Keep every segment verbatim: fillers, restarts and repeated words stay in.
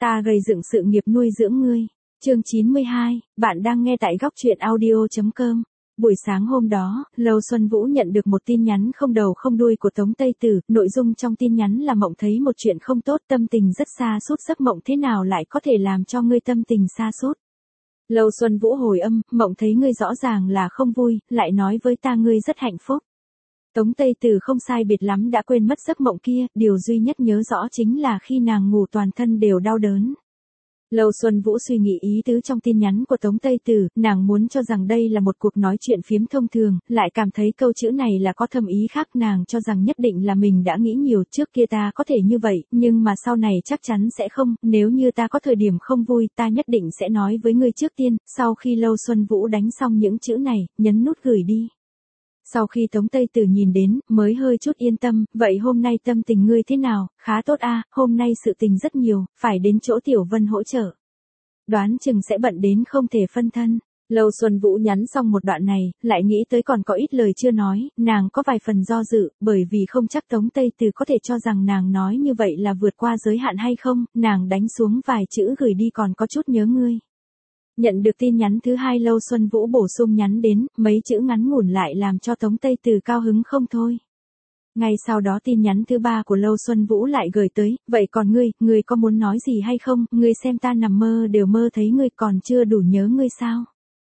Ta gây dựng sự nghiệp nuôi dưỡng ngươi. Chương chín mươi hai, bạn đang nghe tại góc truyện audio chấm com. Buổi sáng hôm đó, Lâu Xuân Vũ nhận được một tin nhắn không đầu không đuôi của Tống Tây Tử, nội dung trong tin nhắn là mộng thấy một chuyện không tốt, tâm tình rất sa sút, giấc mộng thế nào lại có thể làm cho ngươi tâm tình sa sút. Lâu Xuân Vũ hồi âm, mộng thấy ngươi rõ ràng là không vui, lại nói với ta ngươi rất hạnh phúc. Tống Tây Tử không sai biệt lắm đã quên mất giấc mộng kia, điều duy nhất nhớ rõ chính là khi nàng ngủ toàn thân đều đau đớn. Lâu Xuân Vũ suy nghĩ ý tứ trong tin nhắn của Tống Tây Tử, nàng muốn cho rằng đây là một cuộc nói chuyện phiếm thông thường, lại cảm thấy câu chữ này là có thâm ý khác, nàng cho rằng nhất định là mình đã nghĩ nhiều, trước kia ta có thể như vậy, nhưng mà sau này chắc chắn sẽ không, nếu như ta có thời điểm không vui, ta nhất định sẽ nói với ngươi trước tiên. Sau khi Lâu Xuân Vũ đánh xong những chữ này, nhấn nút gửi đi. Sau khi Tống Tây Tử nhìn đến, mới hơi chút yên tâm, vậy hôm nay tâm tình ngươi thế nào? Khá tốt a, hôm nay sự tình rất nhiều, phải đến chỗ Tiểu Vân hỗ trợ. Đoán chừng sẽ bận đến không thể phân thân. Lâu Xuân Vũ nhắn xong một đoạn này, lại nghĩ tới còn có ít lời chưa nói, nàng có vài phần do dự, bởi vì không chắc Tống Tây Tử có thể cho rằng nàng nói như vậy là vượt qua giới hạn hay không, nàng đánh xuống vài chữ gửi đi còn có chút nhớ ngươi. Nhận được tin nhắn thứ hai, Lâu Xuân Vũ bổ sung nhắn đến, mấy chữ ngắn ngủn lại làm cho Tống Tây Tử cao hứng không thôi. Ngay sau đó tin nhắn thứ ba của Lâu Xuân Vũ lại gửi tới, vậy còn ngươi, ngươi có muốn nói gì hay không, ngươi xem ta nằm mơ đều mơ thấy ngươi, còn chưa đủ nhớ ngươi sao?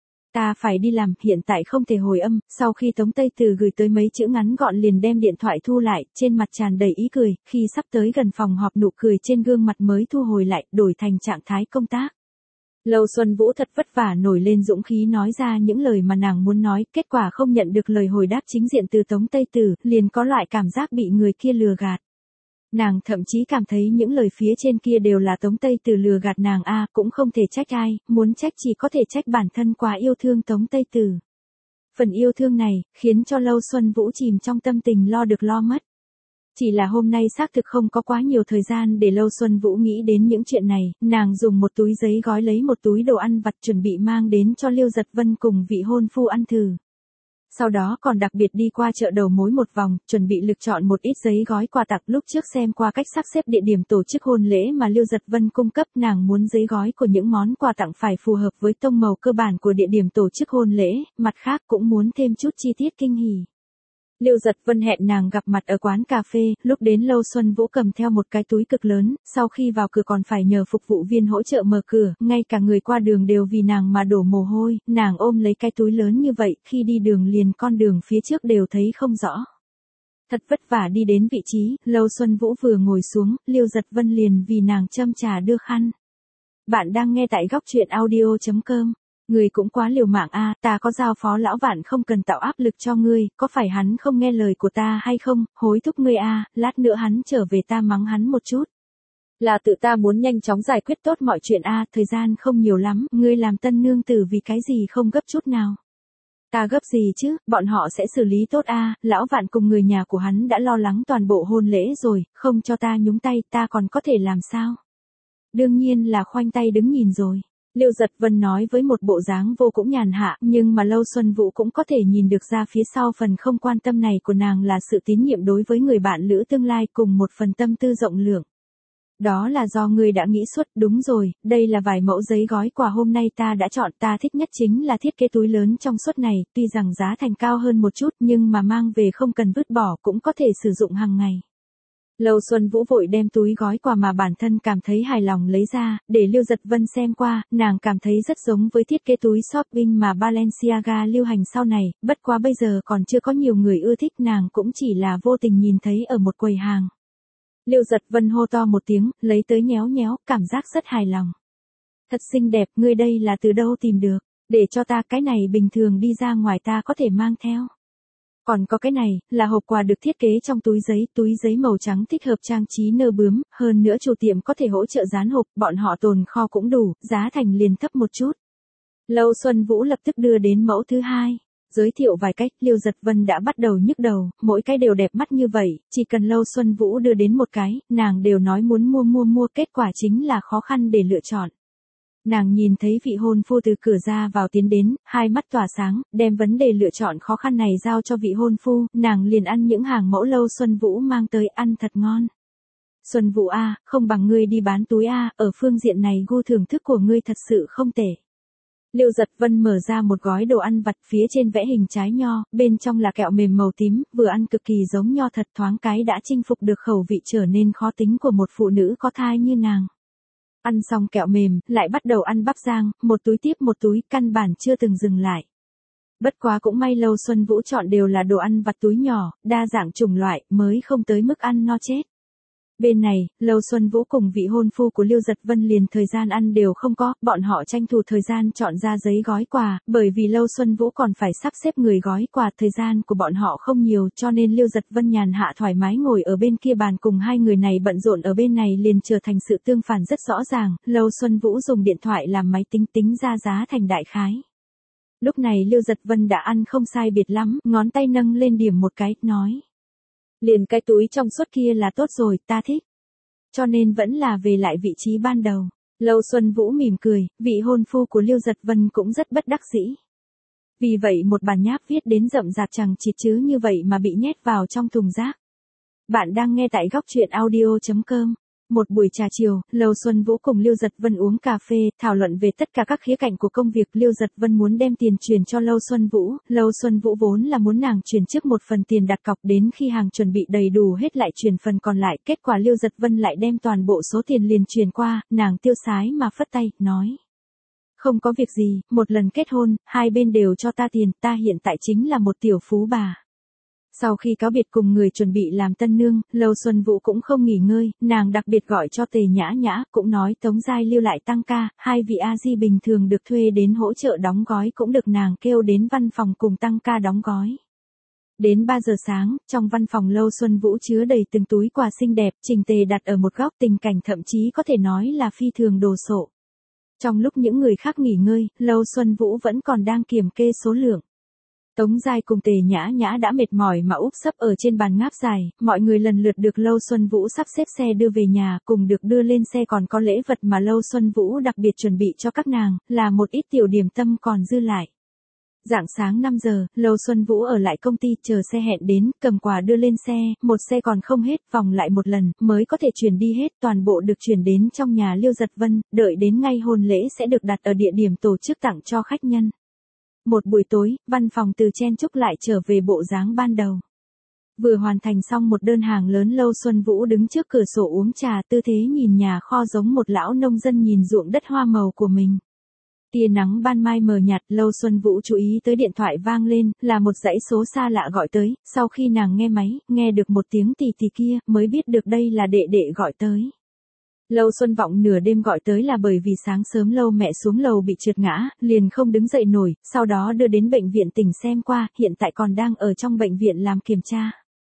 Ta phải đi làm, hiện tại không thể hồi âm. Sau khi Tống Tây Tử gửi tới mấy chữ ngắn gọn liền đem điện thoại thu lại, trên mặt tràn đầy ý cười, khi sắp tới gần phòng họp nụ cười trên gương mặt mới thu hồi lại, đổi thành trạng thái công tác. Lâu Xuân Vũ thật vất vả nổi lên dũng khí nói ra những lời mà nàng muốn nói, kết quả không nhận được lời hồi đáp chính diện từ Tống Tây Tử, liền có loại cảm giác bị người kia lừa gạt. Nàng thậm chí cảm thấy những lời phía trên kia đều là Tống Tây Tử lừa gạt nàng a, cũng không thể trách ai, muốn trách chỉ có thể trách bản thân quá yêu thương Tống Tây Tử. Phần yêu thương này, khiến cho Lâu Xuân Vũ chìm trong tâm tình lo được lo mất. Chỉ là hôm nay xác thực không có quá nhiều thời gian để Lâu Xuân Vũ nghĩ đến những chuyện này, nàng dùng một túi giấy gói lấy một túi đồ ăn vặt chuẩn bị mang đến cho Liêu Giật Vân cùng vị hôn phu ăn thử. Sau đó còn đặc biệt đi qua chợ đầu mối một vòng, chuẩn bị lựa chọn một ít giấy gói quà tặng. Lúc trước xem qua cách sắp xếp địa điểm tổ chức hôn lễ mà Liêu Giật Vân cung cấp, nàng muốn giấy gói của những món quà tặng phải phù hợp với tông màu cơ bản của địa điểm tổ chức hôn lễ, mặt khác cũng muốn thêm chút chi tiết kinh hỉ. Liêu Giật Vân hẹn nàng gặp mặt ở quán cà phê, lúc đến Lâu Xuân Vũ cầm theo một cái túi cực lớn, sau khi vào cửa còn phải nhờ phục vụ viên hỗ trợ mở cửa, ngay cả người qua đường đều vì nàng mà đổ mồ hôi, nàng ôm lấy cái túi lớn như vậy, khi đi đường liền con đường phía trước đều thấy không rõ. Thật vất vả đi đến vị trí, Lâu Xuân Vũ vừa ngồi xuống, Liêu Giật Vân liền vì nàng châm trà đưa khăn. Bạn đang nghe tại góc truyện audio chấm com. Ngươi cũng quá liều mạng a, ta có giao phó lão Vạn không cần tạo áp lực cho ngươi, có phải hắn không nghe lời của ta hay không, hối thúc ngươi a, lát nữa hắn trở về ta mắng hắn một chút. Là tự ta muốn nhanh chóng giải quyết tốt mọi chuyện a, thời gian không nhiều lắm, ngươi làm tân nương tử vì cái gì không gấp chút nào. Ta gấp gì chứ, bọn họ sẽ xử lý tốt a, lão Vạn cùng người nhà của hắn đã lo lắng toàn bộ hôn lễ rồi, không cho ta nhúng tay, ta còn có thể làm sao? Đương nhiên là khoanh tay đứng nhìn rồi. Liêu Giật Vân nói với một bộ dáng vô cùng nhàn hạ, nhưng mà Lâu Xuân Vũ cũng có thể nhìn được ra phía sau phần không quan tâm này của nàng là sự tín nhiệm đối với người bạn lữ tương lai cùng một phần tâm tư rộng lượng. Đó là do ngươi đã nghĩ suốt, đúng rồi, đây là vài mẫu giấy gói quà hôm nay ta đã chọn, ta thích nhất chính là thiết kế túi lớn trong suốt này, tuy rằng giá thành cao hơn một chút nhưng mà mang về không cần vứt bỏ cũng có thể sử dụng hàng ngày. Lâu Xuân Vũ vội đem túi gói quà mà bản thân cảm thấy hài lòng lấy ra, để Liêu Giật Vân xem qua, nàng cảm thấy rất giống với thiết kế túi shopping mà Balenciaga lưu hành sau này, bất quá bây giờ còn chưa có nhiều người ưa thích, nàng cũng chỉ là vô tình nhìn thấy ở một quầy hàng. Liêu Giật Vân hô to một tiếng, lấy tới nhéo nhéo, cảm giác rất hài lòng. Thật xinh đẹp, ngươi đây là từ đâu tìm được, để cho ta, cái này bình thường đi ra ngoài ta có thể mang theo. Còn có cái này, là hộp quà được thiết kế trong túi giấy, túi giấy màu trắng thích hợp trang trí nơ bướm, hơn nữa chủ tiệm có thể hỗ trợ dán hộp, bọn họ tồn kho cũng đủ, giá thành liền thấp một chút. Lâu Xuân Vũ lập tức đưa đến mẫu thứ hai, giới thiệu vài cách, Liêu Giật Vân đã bắt đầu nhức đầu, mỗi cái đều đẹp mắt như vậy, chỉ cần Lâu Xuân Vũ đưa đến một cái, nàng đều nói muốn mua mua mua, kết quả chính là khó khăn để lựa chọn. Nàng nhìn thấy vị hôn phu từ cửa ra vào tiến đến, hai mắt tỏa sáng, đem vấn đề lựa chọn khó khăn này giao cho vị hôn phu, nàng liền ăn những hàng mẫu Lâu Xuân Vũ mang tới, ăn thật ngon. Xuân Vũ a, không bằng ngươi đi bán túi a, ở phương diện này gu thưởng thức của ngươi thật sự không tệ. Lưu Giật Vân mở ra một gói đồ ăn vặt, phía trên vẽ hình trái nho, bên trong là kẹo mềm màu tím, vừa ăn cực kỳ giống nho thật, thoáng cái đã chinh phục được khẩu vị trở nên khó tính của một phụ nữ có thai như nàng. Ăn xong kẹo mềm, lại bắt đầu ăn bắp rang, một túi tiếp một túi, căn bản chưa từng dừng lại. Bất quá cũng may Lâu Xuân Vũ chọn đều là đồ ăn vặt túi nhỏ, đa dạng chủng loại, mới không tới mức ăn no chết. Bên này, Lâu Xuân Vũ cùng vị hôn phu của Lưu Giật Vân liền thời gian ăn đều không có, bọn họ tranh thủ thời gian chọn ra giấy gói quà, bởi vì Lâu Xuân Vũ còn phải sắp xếp người gói quà, thời gian của bọn họ không nhiều, cho nên Lưu Giật Vân nhàn hạ thoải mái ngồi ở bên kia bàn cùng hai người này bận rộn ở bên này liền trở thành sự tương phản rất rõ ràng. Lâu Xuân Vũ dùng điện thoại làm máy tính tính ra giá thành đại khái. Lúc này Lưu Giật Vân đã ăn không sai biệt lắm, ngón tay nâng lên điểm một cái, nói. Liền cái túi trong suốt kia là tốt rồi, ta thích. Cho nên vẫn là về lại vị trí ban đầu. Lâu Xuân Vũ mỉm cười, vị hôn phu của Lưu Giật Vân cũng rất bất đắc dĩ. Vì vậy một bản nháp viết đến rậm rạp chẳng chịt chứ như vậy mà bị nhét vào trong thùng rác. Bạn đang nghe tại góc truyện audio chấm com. Một buổi trà chiều, Lâu Xuân Vũ cùng Lưu Giật Vân uống cà phê, thảo luận về tất cả các khía cạnh của công việc. Lưu Giật Vân muốn đem tiền chuyển cho Lâu Xuân Vũ, Lâu Xuân Vũ vốn là muốn nàng chuyển trước một phần tiền đặt cọc, đến khi hàng chuẩn bị đầy đủ hết lại chuyển phần còn lại, kết quả Lưu Giật Vân lại đem toàn bộ số tiền liền chuyển qua, nàng tiêu sái mà phất tay, nói. Không có việc gì, một lần kết hôn, hai bên đều cho ta tiền, ta hiện tại chính là một tiểu phú bà. Sau khi cáo biệt cùng người chuẩn bị làm tân nương, Lâu Xuân Vũ cũng không nghỉ ngơi, nàng đặc biệt gọi cho Tề Nhã Nhã, cũng nói Tống Giai lưu lại tăng ca, hai vị a di bình thường được thuê đến hỗ trợ đóng gói cũng được nàng kêu đến văn phòng cùng tăng ca đóng gói. Đến ba giờ sáng, trong văn phòng Lâu Xuân Vũ chứa đầy từng túi quà xinh đẹp, chỉnh tề đặt ở một góc, tình cảnh thậm chí có thể nói là phi thường đồ sộ. Trong lúc những người khác nghỉ ngơi, Lâu Xuân Vũ vẫn còn đang kiểm kê số lượng. Tống Giai cùng Tề Nhã Nhã đã mệt mỏi mà úp sấp ở trên bàn ngáp dài, mọi người lần lượt được Lâu Xuân Vũ sắp xếp xe đưa về nhà, cùng được đưa lên xe còn có lễ vật mà Lâu Xuân Vũ đặc biệt chuẩn bị cho các nàng, là một ít tiểu điểm tâm còn dư lại. Rạng sáng năm giờ, Lâu Xuân Vũ ở lại công ty chờ xe hẹn đến, cầm quà đưa lên xe, một xe còn không hết, vòng lại một lần, mới có thể chuyển đi hết, toàn bộ được chuyển đến trong nhà Lưu Giật Vân, đợi đến ngay hôn lễ sẽ được đặt ở địa điểm tổ chức tặng cho khách nhân. Một buổi tối, văn phòng từ chen chúc lại trở về bộ dáng ban đầu. Vừa hoàn thành xong một đơn hàng lớn, Lâu Xuân Vũ đứng trước cửa sổ uống trà, tư thế nhìn nhà kho giống một lão nông dân nhìn ruộng đất hoa màu của mình. Tia nắng ban mai mờ nhạt, Lâu Xuân Vũ chú ý tới điện thoại vang lên, là một dãy số xa lạ gọi tới, sau khi nàng nghe máy, nghe được một tiếng tì tì kia, mới biết được đây là đệ đệ gọi tới. Lâu Xuân Vọng nửa đêm gọi tới là bởi vì sáng sớm Lâu mẹ xuống lầu bị trượt ngã, liền không đứng dậy nổi, sau đó đưa đến bệnh viện tỉnh xem qua, hiện tại còn đang ở trong bệnh viện làm kiểm tra.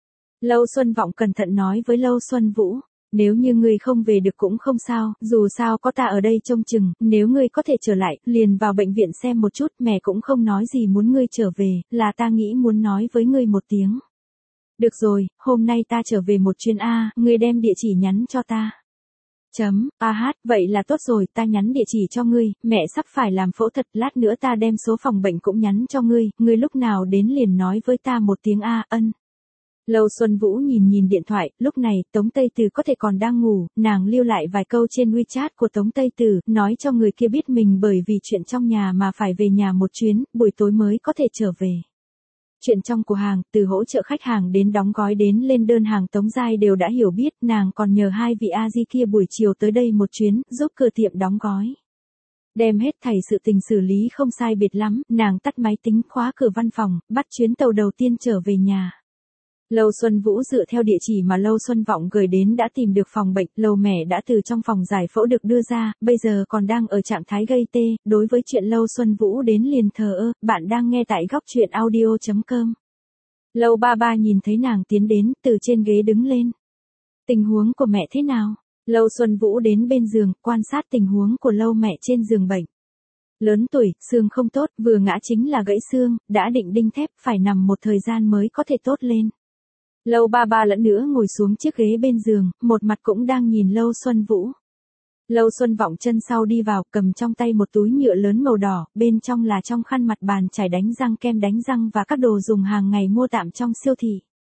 Lâu Xuân Vọng cẩn thận nói với Lâu Xuân Vũ, nếu như ngươi không về được cũng không sao, dù sao có ta ở đây trông chừng, nếu ngươi có thể trở lại, liền vào bệnh viện xem một chút, mẹ cũng không nói gì muốn ngươi trở về, là ta nghĩ muốn nói với ngươi một tiếng. Được rồi, hôm nay ta trở về một chuyến A, ngươi đem địa chỉ nhắn cho ta. Chấm, a hát, vậy là tốt rồi, ta nhắn địa chỉ cho ngươi, mẹ sắp phải làm phẫu thuật, lát nữa ta đem số phòng bệnh cũng nhắn cho ngươi, ngươi lúc nào đến liền nói với ta một tiếng A, ân. Lâu Xuân Vũ nhìn nhìn điện thoại, lúc này, Tống Tây Từ có thể còn đang ngủ, nàng lưu lại vài câu trên WeChat của Tống Tây Từ, nói cho người kia biết mình bởi vì chuyện trong nhà mà phải về nhà một chuyến, buổi tối mới có thể trở về. Chuyện trong cửa hàng, từ hỗ trợ khách hàng đến đóng gói đến lên đơn hàng, Tống Giai đều đã hiểu biết, nàng còn nhờ hai vị a di kia buổi chiều tới đây một chuyến, giúp cửa tiệm đóng gói. Đem hết thảy sự tình xử lý không sai biệt lắm, nàng tắt máy tính, khóa cửa văn phòng, bắt chuyến tàu đầu tiên trở về nhà. Lâu Xuân Vũ dựa theo địa chỉ mà Lâu Xuân Vọng gửi đến đã tìm được phòng bệnh, Lâu mẹ đã từ trong phòng giải phẫu được đưa ra, bây giờ còn đang ở trạng thái gây tê, đối với chuyện Lâu Xuân Vũ đến liền thờ ơ, bạn đang nghe tại góc truyện audio chấm com. Lâu ba ba nhìn thấy nàng tiến đến, từ trên ghế đứng lên. Tình huống của mẹ thế nào? Lâu Xuân Vũ đến bên giường, quan sát tình huống của Lâu mẹ trên giường bệnh. Lớn tuổi, xương không tốt, vừa ngã chính là gãy xương, đã định đinh thép, phải nằm một thời gian mới có thể tốt lên. Lâu ba ba lẫn nữa ngồi xuống chiếc ghế bên giường, một mặt cũng đang nhìn Lâu Xuân Vũ. Lâu Xuân Vọng chân sau đi vào, cầm trong tay một túi nhựa lớn màu đỏ, bên trong là trong khăn mặt bàn chải đánh răng, kem đánh răng và các đồ dùng hàng ngày mua tạm trong siêu thị.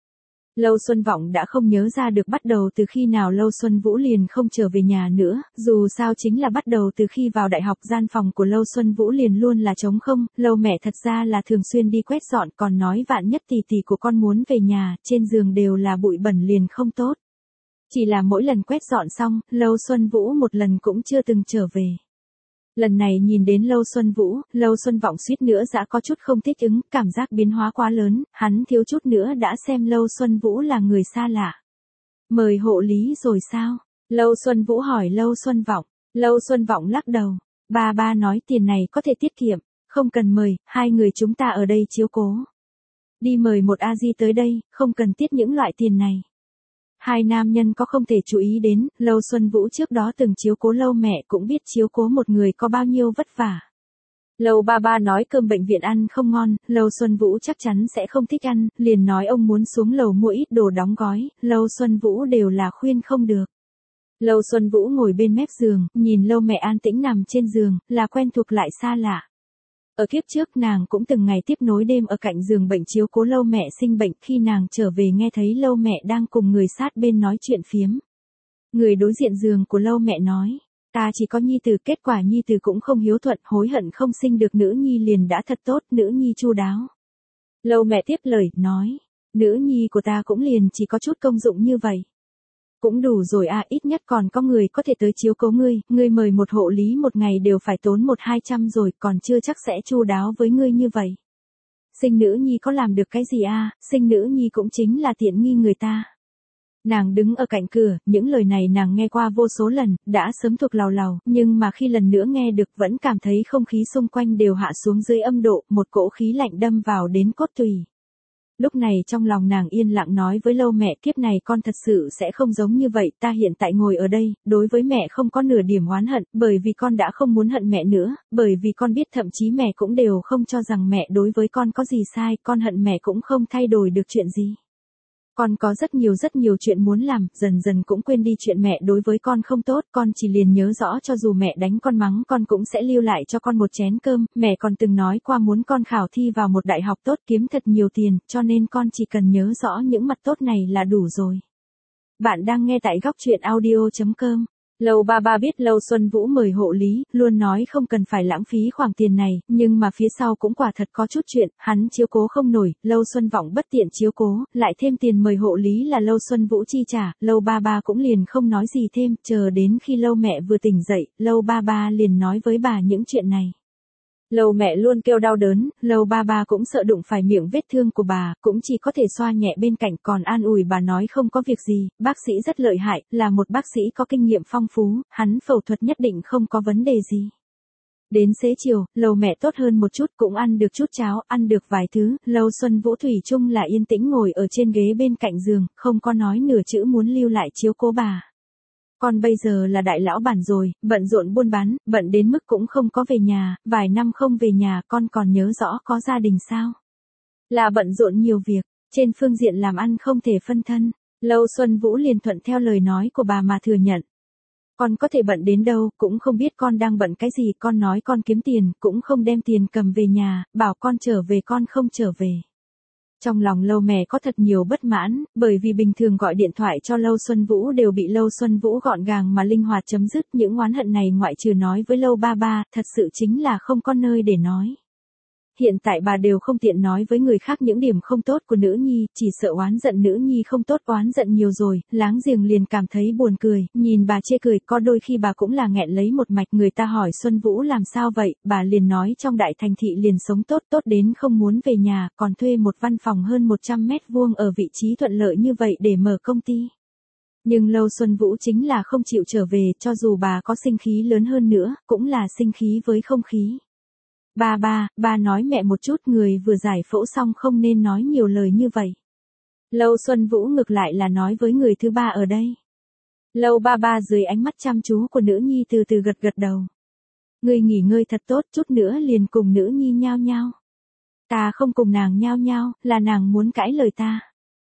Lâu Xuân Vọng đã không nhớ ra được bắt đầu từ khi nào Lâu Xuân Vũ liền không trở về nhà nữa, dù sao chính là bắt đầu từ khi vào đại học gian phòng của Lâu Xuân Vũ liền luôn là trống không, Lâu mẹ thật ra là thường xuyên đi quét dọn còn nói vạn nhất tỷ tỷ của con muốn về nhà, trên giường đều là bụi bẩn liền không tốt. Chỉ là mỗi lần quét dọn xong, Lâu Xuân Vũ một lần cũng chưa từng trở về. Lần này nhìn đến Lâu Xuân Vũ, Lâu Xuân Vọng suýt nữa đã có chút không thích ứng, cảm giác biến hóa quá lớn, hắn thiếu chút nữa đã xem Lâu Xuân Vũ là người xa lạ. Mời hộ lý rồi sao? Lâu Xuân Vũ hỏi Lâu Xuân Vọng. Lâu Xuân Vọng lắc đầu. Ba ba nói tiền này có thể tiết kiệm, không cần mời, hai người chúng ta ở đây chiếu cố. Đi mời một a di tới đây, không cần tiết những loại tiền này. Hai nam nhân có không thể chú ý đến, Lâu Xuân Vũ trước đó từng chiếu cố Lâu mẹ cũng biết chiếu cố một người có bao nhiêu vất vả. Lâu ba ba nói cơm bệnh viện ăn không ngon, Lâu Xuân Vũ chắc chắn sẽ không thích ăn, liền nói ông muốn xuống lầu mua ít đồ đóng gói, Lâu Xuân Vũ đều là khuyên không được. Lâu Xuân Vũ ngồi bên mép giường, nhìn Lâu mẹ an tĩnh nằm trên giường, là quen thuộc lại xa lạ. Ở kiếp trước nàng cũng từng ngày tiếp nối đêm ở cạnh giường bệnh chiếu cố Lâu mẹ sinh bệnh, khi nàng trở về nghe thấy Lâu mẹ đang cùng người sát bên nói chuyện phiếm. Người đối diện giường của Lâu mẹ nói, ta chỉ có nhi tử, kết quả nhi tử cũng không hiếu thuận, hối hận không sinh được nữ nhi liền đã thật tốt, nữ nhi chu đáo. Lâu mẹ tiếp lời, nói, nữ nhi của ta cũng liền chỉ có chút công dụng như vậy. Cũng đủ rồi à, ít nhất còn có người có thể tới chiếu cố ngươi, ngươi mời một hộ lý một ngày đều phải tốn một hai trăm rồi, còn chưa chắc sẽ chu đáo với ngươi như vậy. Sinh nữ nhi có làm được cái gì à, sinh nữ nhi cũng chính là tiện nghi người ta. Nàng đứng ở cạnh cửa, những lời này nàng nghe qua vô số lần, đã sớm thuộc lào lào, nhưng mà khi lần nữa nghe được vẫn cảm thấy không khí xung quanh đều hạ xuống dưới âm độ, một cỗ khí lạnh đâm vào đến cốt tủy. Lúc này trong lòng nàng yên lặng nói với Lâu mẹ, kiếp này con thật sự sẽ không giống như vậy, ta hiện tại ngồi ở đây, đối với mẹ không có nửa điểm oán hận, bởi vì con đã không muốn hận mẹ nữa, bởi vì con biết thậm chí mẹ cũng đều không cho rằng mẹ đối với con có gì sai, con hận mẹ cũng không thay đổi được chuyện gì. Con có rất nhiều rất nhiều chuyện muốn làm, dần dần cũng quên đi chuyện mẹ đối với con không tốt, con chỉ liền nhớ rõ cho dù mẹ đánh con mắng con cũng sẽ lưu lại cho con một chén cơm, mẹ còn từng nói qua muốn con khảo thi vào một đại học tốt kiếm thật nhiều tiền, cho nên con chỉ cần nhớ rõ những mặt tốt này là đủ rồi. Bạn đang nghe tại góc truyện audio chấm com. Lâu ba ba biết Lâu Xuân Vũ mời hộ lý, luôn nói không cần phải lãng phí khoản tiền này, nhưng mà phía sau cũng quả thật có chút chuyện, hắn chiếu cố không nổi, Lâu Xuân Vọng bất tiện chiếu cố, lại thêm tiền mời hộ lý là Lâu Xuân Vũ chi trả, Lâu ba ba cũng liền không nói gì thêm, chờ đến khi Lâu mẹ vừa tỉnh dậy, Lâu ba ba liền nói với bà những chuyện này. Lâu mẹ luôn kêu đau đớn, Lâu ba ba cũng sợ đụng phải miệng vết thương của bà, cũng chỉ có thể xoa nhẹ bên cạnh, còn an ủi bà nói không có việc gì, bác sĩ rất lợi hại, là một bác sĩ có kinh nghiệm phong phú, hắn phẫu thuật nhất định không có vấn đề gì. Đến xế chiều, Lâu mẹ tốt hơn một chút, cũng ăn được chút cháo, ăn được vài thứ, Lâu Xuân Vũ thủy chung là yên tĩnh ngồi ở trên ghế bên cạnh giường, không có nói nửa chữ muốn lưu lại chiếu cố bà. Con bây giờ là đại lão bản rồi, bận rộn buôn bán, bận đến mức cũng không có về nhà, vài năm không về nhà, con còn nhớ rõ có gia đình sao? Là bận rộn nhiều việc, trên phương diện làm ăn không thể phân thân. Lâu Xuân Vũ liền thuận theo lời nói của bà mà thừa nhận. Con có thể bận đến đâu, cũng không biết con đang bận cái gì, con nói con kiếm tiền, cũng không đem tiền cầm về nhà, bảo con trở về con không trở về. Trong lòng Lâu mẹ có thật nhiều bất mãn, bởi vì bình thường gọi điện thoại cho Lâu Xuân Vũ đều bị Lâu Xuân Vũ gọn gàng mà linh hoạt chấm dứt, những oán hận này ngoại trừ nói với Lâu ba ba, thật sự chính là không có nơi để nói. Hiện tại bà đều không tiện nói với người khác những điểm không tốt của nữ nhi, chỉ sợ oán giận nữ nhi không tốt, oán giận nhiều rồi, láng giềng liền cảm thấy buồn cười, nhìn bà chê cười, có đôi khi bà cũng là nghẹn lấy một mạch, người ta hỏi Xuân Vũ làm sao vậy, bà liền nói trong đại thành thị liền sống tốt, tốt đến không muốn về nhà, còn thuê một văn phòng hơn một trăm mét vuông ở vị trí thuận lợi như vậy để mở công ty. Nhưng Lâu Xuân Vũ chính là không chịu trở về, cho dù bà có sinh khí lớn hơn nữa, cũng là sinh khí với không khí. Ba ba, ba nói mẹ một chút, người vừa giải phẫu xong không nên nói nhiều lời như vậy. Lâu Xuân Vũ ngược lại là nói với người thứ ba ở đây. Lâu ba ba dưới ánh mắt chăm chú của nữ nhi từ từ gật gật đầu. Người nghỉ ngơi thật tốt, chút nữa liền cùng nữ nhi nhao nhao. Ta không cùng nàng nhao nhao, là nàng muốn cãi lời ta.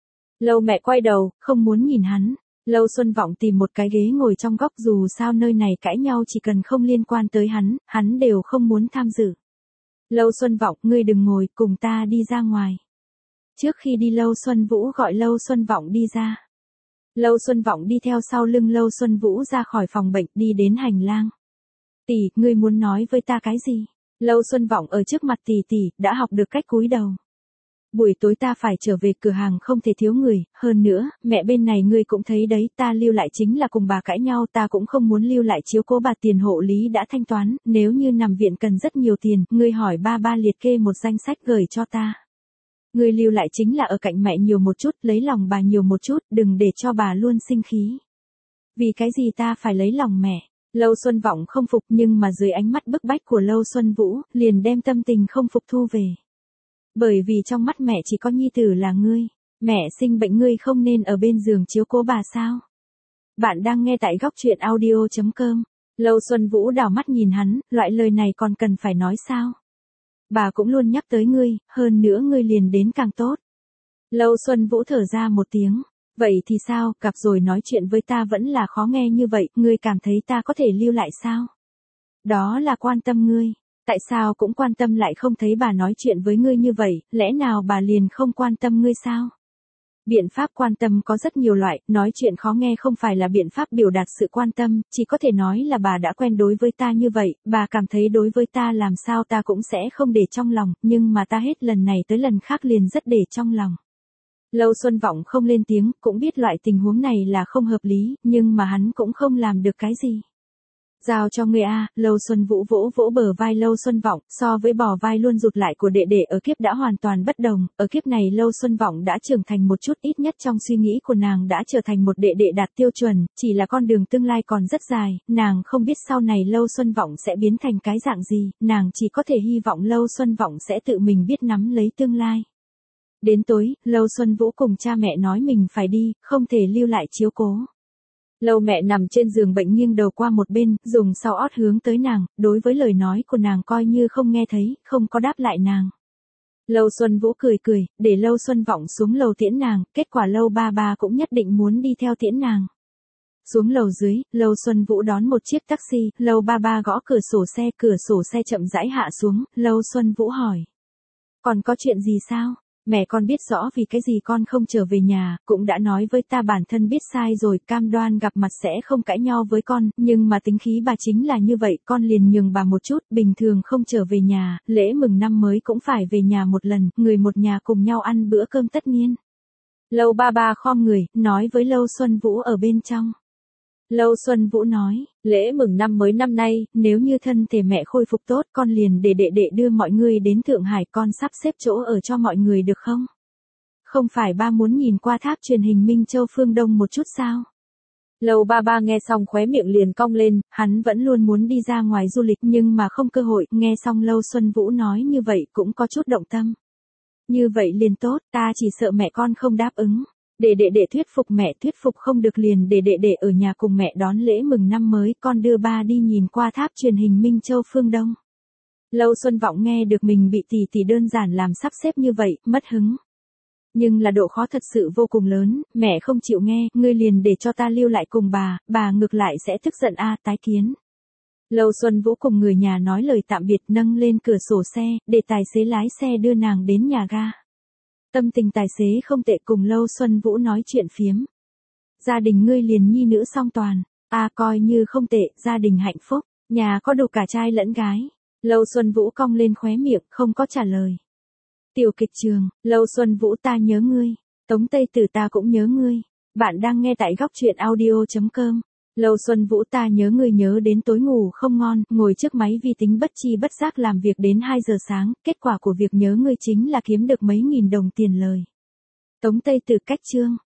Lâu mẹ quay đầu, không muốn nhìn hắn. Lâu Xuân Vọng tìm một cái ghế ngồi trong góc, dù sao nơi này cãi nhau chỉ cần không liên quan tới hắn, hắn đều không muốn tham dự. Lâu Xuân Vọng, ngươi đừng ngồi, cùng ta đi ra ngoài. Trước khi đi Lâu Xuân Vũ gọi Lâu Xuân Vọng đi ra. Lâu Xuân Vọng đi theo sau lưng Lâu Xuân Vũ ra khỏi phòng bệnh đi đến hành lang. Tỷ, ngươi muốn nói với ta cái gì? Lâu Xuân Vọng ở trước mặt tỷ tỷ, đã học được cách cúi đầu. Buổi tối ta phải trở về cửa hàng không thể thiếu người, hơn nữa, mẹ bên này ngươi cũng thấy đấy, ta lưu lại chính là cùng bà cãi nhau, ta cũng không muốn lưu lại chiếu cố bà, tiền hộ lý đã thanh toán, nếu như nằm viện cần rất nhiều tiền, ngươi hỏi ba ba liệt kê một danh sách gửi cho ta. Ngươi lưu lại chính là ở cạnh mẹ nhiều một chút, lấy lòng bà nhiều một chút, đừng để cho bà luôn sinh khí. Vì cái gì ta phải lấy lòng mẹ? Lâu Xuân Vọng không phục nhưng mà dưới ánh mắt bức bách của Lâu Xuân Vũ, liền đem tâm tình không phục thu về. Bởi vì trong mắt mẹ chỉ có nhi tử là ngươi, mẹ sinh bệnh ngươi không nên ở bên giường chiếu cố bà sao? Bạn đang nghe tại góc truyện audio chấm com. Lâu Xuân Vũ đảo mắt nhìn hắn, loại lời này còn cần phải nói sao? Bà cũng luôn nhắc tới ngươi, hơn nữa ngươi liền đến càng tốt. Lâu Xuân Vũ thở ra một tiếng. Vậy thì sao, gặp rồi nói chuyện với ta vẫn là khó nghe như vậy, ngươi cảm thấy ta có thể lưu lại sao? Đó là quan tâm ngươi. Tại sao cũng quan tâm lại không thấy bà nói chuyện với ngươi như vậy, lẽ nào bà liền không quan tâm ngươi sao? Biện pháp quan tâm có rất nhiều loại, nói chuyện khó nghe không phải là biện pháp biểu đạt sự quan tâm, chỉ có thể nói là bà đã quen đối với ta như vậy, bà cảm thấy đối với ta làm sao ta cũng sẽ không để trong lòng, nhưng mà ta hết lần này tới lần khác liền rất để trong lòng. Lâu Xuân Vọng không lên tiếng, cũng biết loại tình huống này là không hợp lý, nhưng mà hắn cũng không làm được cái gì. Giao cho ngươi a, Lâu Xuân Vũ vỗ vỗ bờ vai Lâu Xuân Vọng, so với bò vai luôn rụt lại của đệ đệ ở kiếp đã hoàn toàn bất đồng, ở kiếp này Lâu Xuân Vọng đã trưởng thành một chút, ít nhất trong suy nghĩ của nàng đã trở thành một đệ đệ đạt tiêu chuẩn, chỉ là con đường tương lai còn rất dài, nàng không biết sau này Lâu Xuân Vọng sẽ biến thành cái dạng gì, nàng chỉ có thể hy vọng Lâu Xuân Vọng sẽ tự mình biết nắm lấy tương lai. Đến tối, Lâu Xuân Vũ cùng cha mẹ nói mình phải đi, không thể lưu lại chiếu cố. Lâu mẹ nằm trên giường bệnh nghiêng đầu qua một bên, dùng sau ót hướng tới nàng, đối với lời nói của nàng coi như không nghe thấy, không có đáp lại nàng. Lâu Xuân Vũ cười cười, để Lâu Xuân Vọng xuống lầu tiễn nàng, kết quả Lâu ba ba cũng nhất định muốn đi theo tiễn nàng. Xuống lầu dưới, Lâu Xuân Vũ đón một chiếc taxi, Lâu ba ba gõ cửa sổ xe, cửa sổ xe chậm rãi hạ xuống, Lâu Xuân Vũ hỏi. Còn có chuyện gì sao? Mẹ con biết rõ vì cái gì con không trở về nhà, cũng đã nói với ta bản thân biết sai rồi, cam đoan gặp mặt sẽ không cãi nhau với con, nhưng mà tính khí bà chính là như vậy, con liền nhường bà một chút, bình thường không trở về nhà, lễ mừng năm mới cũng phải về nhà một lần, người một nhà cùng nhau ăn bữa cơm tất niên. Lâu ba ba khom người, nói với Lâu Xuân Vũ ở bên trong. Lâu Xuân Vũ nói, lễ mừng năm mới năm nay, nếu như thân thể mẹ khôi phục tốt, con liền để đệ đệ đưa mọi người đến Thượng Hải, con sắp xếp chỗ ở cho mọi người được không? Không phải ba muốn nhìn qua tháp truyền hình Minh Châu phương Đông một chút sao? Lâu ba ba nghe xong khóe miệng liền cong lên, hắn vẫn luôn muốn đi ra ngoài du lịch nhưng mà không cơ hội, nghe xong Lâu Xuân Vũ nói như vậy cũng có chút động tâm. Như vậy liền tốt, ta chỉ sợ mẹ con không đáp ứng. Để đệ đệ thuyết phục mẹ, thuyết phục không được liền để đệ đệ ở nhà cùng mẹ đón lễ mừng năm mới, con đưa ba đi nhìn qua tháp truyền hình Minh Châu phương Đông. Lâu Xuân Vọng nghe được mình bị tỷ tỷ đơn giản làm sắp xếp như vậy, mất hứng. Nhưng là độ khó thật sự vô cùng lớn, mẹ không chịu nghe, ngươi liền để cho ta lưu lại cùng bà, bà ngược lại sẽ tức giận a, tái kiến. Lâu Xuân Vũ cùng người nhà nói lời tạm biệt, nâng lên cửa sổ xe, để tài xế lái xe đưa nàng đến nhà ga. Tâm tình tài xế không tệ, cùng Lâu Xuân Vũ nói chuyện phiếm. Gia đình ngươi liền nhi nữ song toàn, a coi như không tệ, gia đình hạnh phúc, nhà có đủ cả trai lẫn gái. Lâu Xuân Vũ cong lên khóe miệng, không có trả lời. Tiểu kịch trường, Lâu Xuân Vũ ta nhớ ngươi, Tống Tây Tử ta cũng nhớ ngươi. Bạn đang nghe tại góc truyện audio chấm com. Lâu Xuân Vũ ta nhớ ngươi nhớ đến tối ngủ không ngon, ngồi trước máy vi tính bất chi bất giác làm việc đến hai giờ sáng, kết quả của việc nhớ ngươi chính là kiếm được mấy nghìn đồng tiền lời. Tống Tây Tử cách chương.